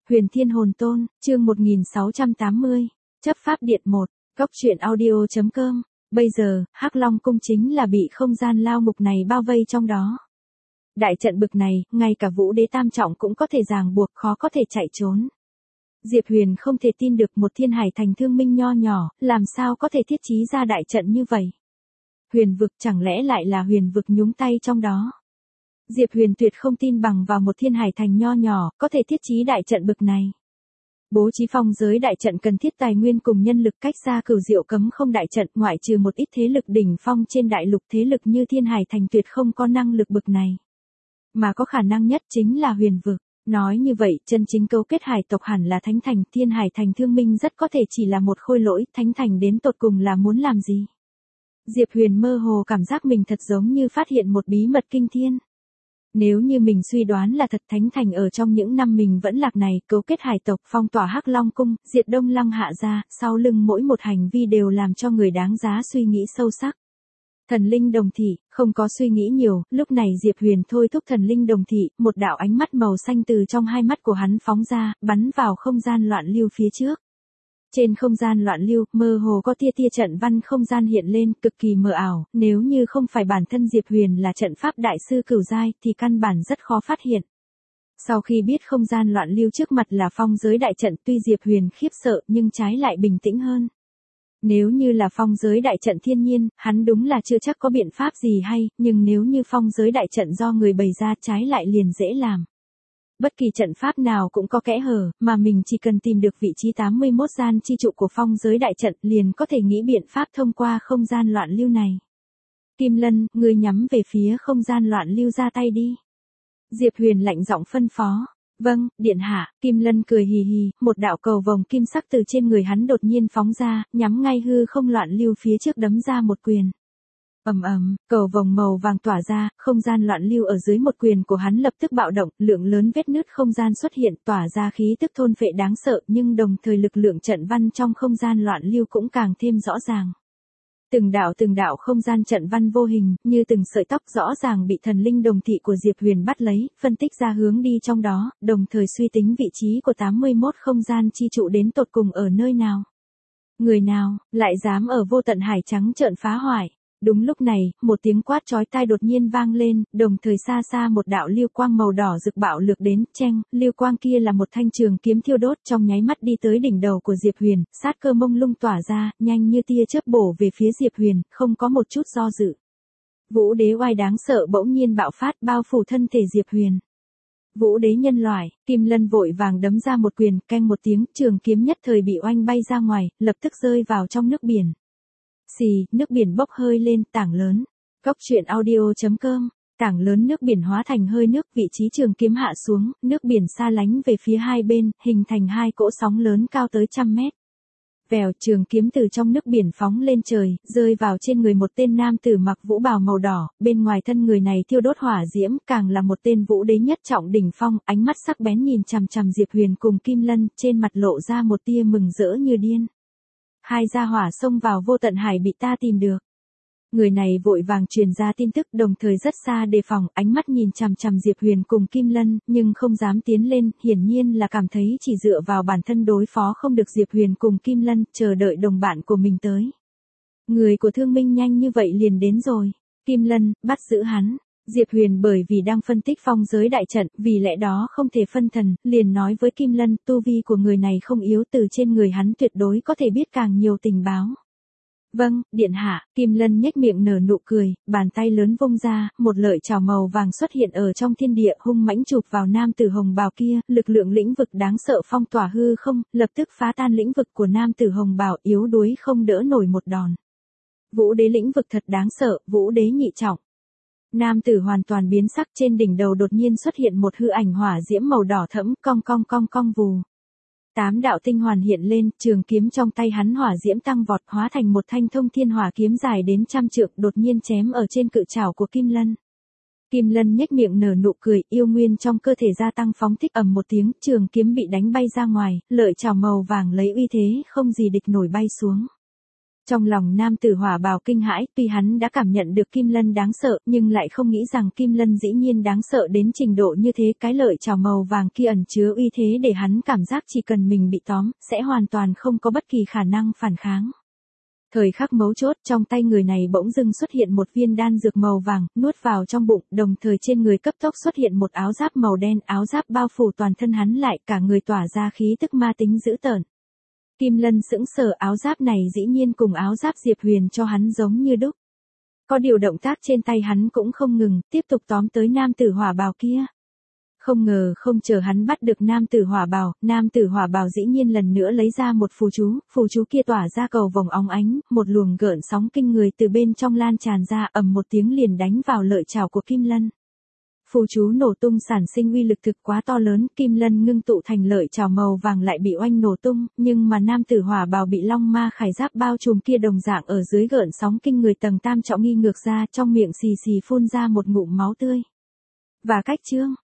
Huyền Thiên Hồn Tôn, chương 1680, chấp pháp điện 1, góc truyện audio.com. Bây giờ, Hắc Long cung chính là bị không gian lao ngục này bao vây trong đó. Đại trận bực này, ngay cả Vũ Đế tam trọng cũng có thể ràng buộc, khó có thể chạy trốn. Diệp Huyền không thể tin được một Thiên Hải Thành thương minh nho nhỏ, làm sao có thể thiết trí ra đại trận như vậy. Huyền vực chẳng lẽ lại là huyền vực nhúng tay trong đó. Diệp Huyền tuyệt không tin bằng vào một Thiên Hải Thành nho nhỏ, có thể thiết trí đại trận bực này. Bố trí phong giới đại trận cần thiết tài nguyên cùng nhân lực, cách xa Cửu Diệu cấm không đại trận, ngoại trừ một ít thế lực đỉnh phong trên đại lục, thế lực như Thiên Hải Thành tuyệt không có năng lực bực này. Mà có khả năng nhất chính là huyền vực. Nói như vậy, chân chính cấu kết hải tộc hẳn là Thánh Thành, Thiên Hải Thành thương minh rất có thể chỉ là một khôi lỗi, Thánh Thành đến tột cùng là muốn làm gì? Diệp Huyền mơ hồ cảm giác mình thật giống như phát hiện một bí mật kinh thiên. Nếu như mình suy đoán là thật, Thánh Thành ở trong những năm mình vẫn lạc này, cấu kết hải tộc, phong tỏa Hắc Long cung, diệt Đông Lăng Hạ gia, sau lưng mỗi một hành vi đều làm cho người đáng giá suy nghĩ sâu sắc. Thần linh đồng thị, không có suy nghĩ nhiều, lúc này Diệp Huyền thôi thúc thần linh đồng thị, một đạo ánh mắt màu xanh từ trong hai mắt của hắn phóng ra, bắn vào không gian loạn lưu phía trước. Trên không gian loạn lưu, mơ hồ có tia tia trận văn không gian hiện lên, cực kỳ mờ ảo, nếu như không phải bản thân Diệp Huyền là trận pháp đại sư cửu giai, thì căn bản rất khó phát hiện. Sau khi biết không gian loạn lưu trước mặt là phong giới đại trận, tuy Diệp Huyền khiếp sợ nhưng trái lại bình tĩnh hơn. Nếu như là phong giới đại trận thiên nhiên, hắn đúng là chưa chắc có biện pháp gì hay, nhưng nếu như phong giới đại trận do người bày ra, trái lại liền dễ làm. Bất kỳ trận pháp nào cũng có kẽ hở, mà mình chỉ cần tìm được vị trí 81 gian chi trụ của phong giới đại trận, liền có thể nghĩ biện pháp thông qua không gian loạn lưu này. Kim Lân, ngươi nhắm về phía không gian loạn lưu ra tay đi. Diệp Huyền lạnh giọng phân phó. Vâng, điện hạ. Kim Lân cười hì hì, một đạo cầu vồng kim sắc từ trên người hắn đột nhiên phóng ra, nhắm ngay hư không loạn lưu phía trước đấm ra một quyền. Ầm ầm, cầu vồng màu vàng tỏa ra, không gian loạn lưu ở dưới một quyền của hắn lập tức bạo động, lượng lớn vết nứt không gian xuất hiện, tỏa ra khí tức thôn phệ đáng sợ, nhưng đồng thời lực lượng trận văn trong không gian loạn lưu cũng càng thêm rõ ràng. Từng đạo không gian trận văn vô hình, như từng sợi tóc rõ ràng bị thần linh đồng thị của Diệp Huyền bắt lấy, phân tích ra hướng đi trong đó, đồng thời suy tính vị trí của 81 không gian chi trụ đến tột cùng ở nơi nào. Người nào, lại dám ở vô tận hải trắng trợn phá hoại. Đúng lúc này, một tiếng quát chói tai đột nhiên vang lên, đồng thời xa xa một đạo lưu quang màu đỏ rực bạo lược đến, cheng, lưu quang kia là một thanh trường kiếm thiêu đốt, trong nháy mắt đi tới đỉnh đầu của Diệp Huyền, sát cơ mông lung tỏa ra, nhanh như tia chớp bổ về phía Diệp Huyền, không có một chút do dự. Vũ Đế oai đáng sợ bỗng nhiên bạo phát, bao phủ thân thể Diệp Huyền. Vũ Đế nhân loại, Kim Lân vội vàng đấm ra một quyền, keng một tiếng, trường kiếm nhất thời bị oanh bay ra ngoài, lập tức rơi vào trong nước biển. Xì, nước biển bốc hơi lên, tảng lớn. Góc truyện audio.com, tảng lớn nước biển hóa thành hơi nước, vị trí trường kiếm hạ xuống, nước biển xa lánh về phía hai bên, hình thành hai cỗ sóng lớn cao tới 100 mét. Vèo, trường kiếm từ trong nước biển phóng lên trời, rơi vào trên người một tên nam tử mặc vũ bào màu đỏ, bên ngoài thân người này thiêu đốt hỏa diễm, càng là một tên vũ đế nhất trọng đỉnh phong, ánh mắt sắc bén nhìn chằm chằm Diệp Huyền cùng Kim Lân, trên mặt lộ ra một tia mừng rỡ như điên. Hai gia hỏa xông vào vô tận hải bị ta tìm được. Người này vội vàng truyền ra tin tức, đồng thời rất xa đề phòng, ánh mắt nhìn chằm chằm Diệp Huyền cùng Kim Lân, nhưng không dám tiến lên, hiển nhiên là cảm thấy chỉ dựa vào bản thân đối phó không được Diệp Huyền cùng Kim Lân, chờ đợi đồng bạn của mình tới. Người của Thương Minh nhanh như vậy liền đến rồi. Kim Lân, bắt giữ hắn. Diệp Huyền bởi vì đang phân tích phong giới đại trận, vì lẽ đó không thể phân thần, liền nói với Kim Lân, tu vi của người này không yếu, từ trên người hắn tuyệt đối có thể biết càng nhiều tình báo. Vâng, điện hạ. Kim Lân nhếch miệng nở nụ cười, bàn tay lớn vung ra, một lợi chảo màu vàng xuất hiện ở trong thiên địa, hung mãnh chụp vào nam tử hồng bào kia, lực lượng lĩnh vực đáng sợ phong tỏa hư không, lập tức phá tan lĩnh vực của nam tử hồng bào, yếu đuối không đỡ nổi một đòn. Vũ Đế lĩnh vực thật đáng sợ, Vũ Đế nhị trọng. Nam tử hoàn toàn biến sắc, trên đỉnh đầu đột nhiên xuất hiện một hư ảnh hỏa diễm màu đỏ thẫm, cong vù. 8 đạo tinh hoàn hiện lên, trường kiếm trong tay hắn hỏa diễm tăng vọt, hóa thành một thanh thông thiên hỏa kiếm dài đến 100 trượng, đột nhiên chém ở trên cự trảo của Kim Lân. Kim Lân nhếch miệng nở nụ cười, yêu nguyên trong cơ thể gia tăng phóng thích, ầm một tiếng, trường kiếm bị đánh bay ra ngoài, lợi chảo màu vàng lấy uy thế không gì địch nổi bay xuống. Trong lòng nam tử hỏa bào kinh hãi, tuy hắn đã cảm nhận được Kim Lân đáng sợ, nhưng lại không nghĩ rằng Kim Lân dĩ nhiên đáng sợ đến trình độ như thế. Cái lợi chảo màu vàng kia ẩn chứa uy thế để hắn cảm giác chỉ cần mình bị tóm, sẽ hoàn toàn không có bất kỳ khả năng phản kháng. Thời khắc mấu chốt, trong tay người này bỗng dưng xuất hiện một viên đan dược màu vàng, nuốt vào trong bụng, đồng thời trên người cấp tốc xuất hiện một áo giáp màu đen, áo giáp bao phủ toàn thân hắn lại, cả người tỏa ra khí tức ma tính dữ tợn. Kim Lân sững sờ, áo giáp này dĩ nhiên cùng áo giáp Diệp Huyền cho hắn giống như đúc. Có điều động tác trên tay hắn cũng không ngừng, tiếp tục tóm tới nam tử hỏa bào kia. Không ngờ không chờ hắn bắt được nam tử hỏa bào dĩ nhiên lần nữa lấy ra một phù chú kia tỏa ra cầu vồng óng ánh, một luồng gợn sóng kinh người từ bên trong lan tràn ra, ầm một tiếng liền đánh vào lợi chảo của Kim Lân. Phù chú nổ tung sản sinh uy lực thực quá to lớn, Kim Lân ngưng tụ thành lợi chảo màu vàng lại bị oanh nổ tung, nhưng mà nam tử hỏa bào bị long ma khải giáp bao trùm kia đồng dạng ở dưới gợn sóng kinh người tầng tam trọng nghi ngược ra, trong miệng xì xì phun ra một ngụm máu tươi. Và cách chương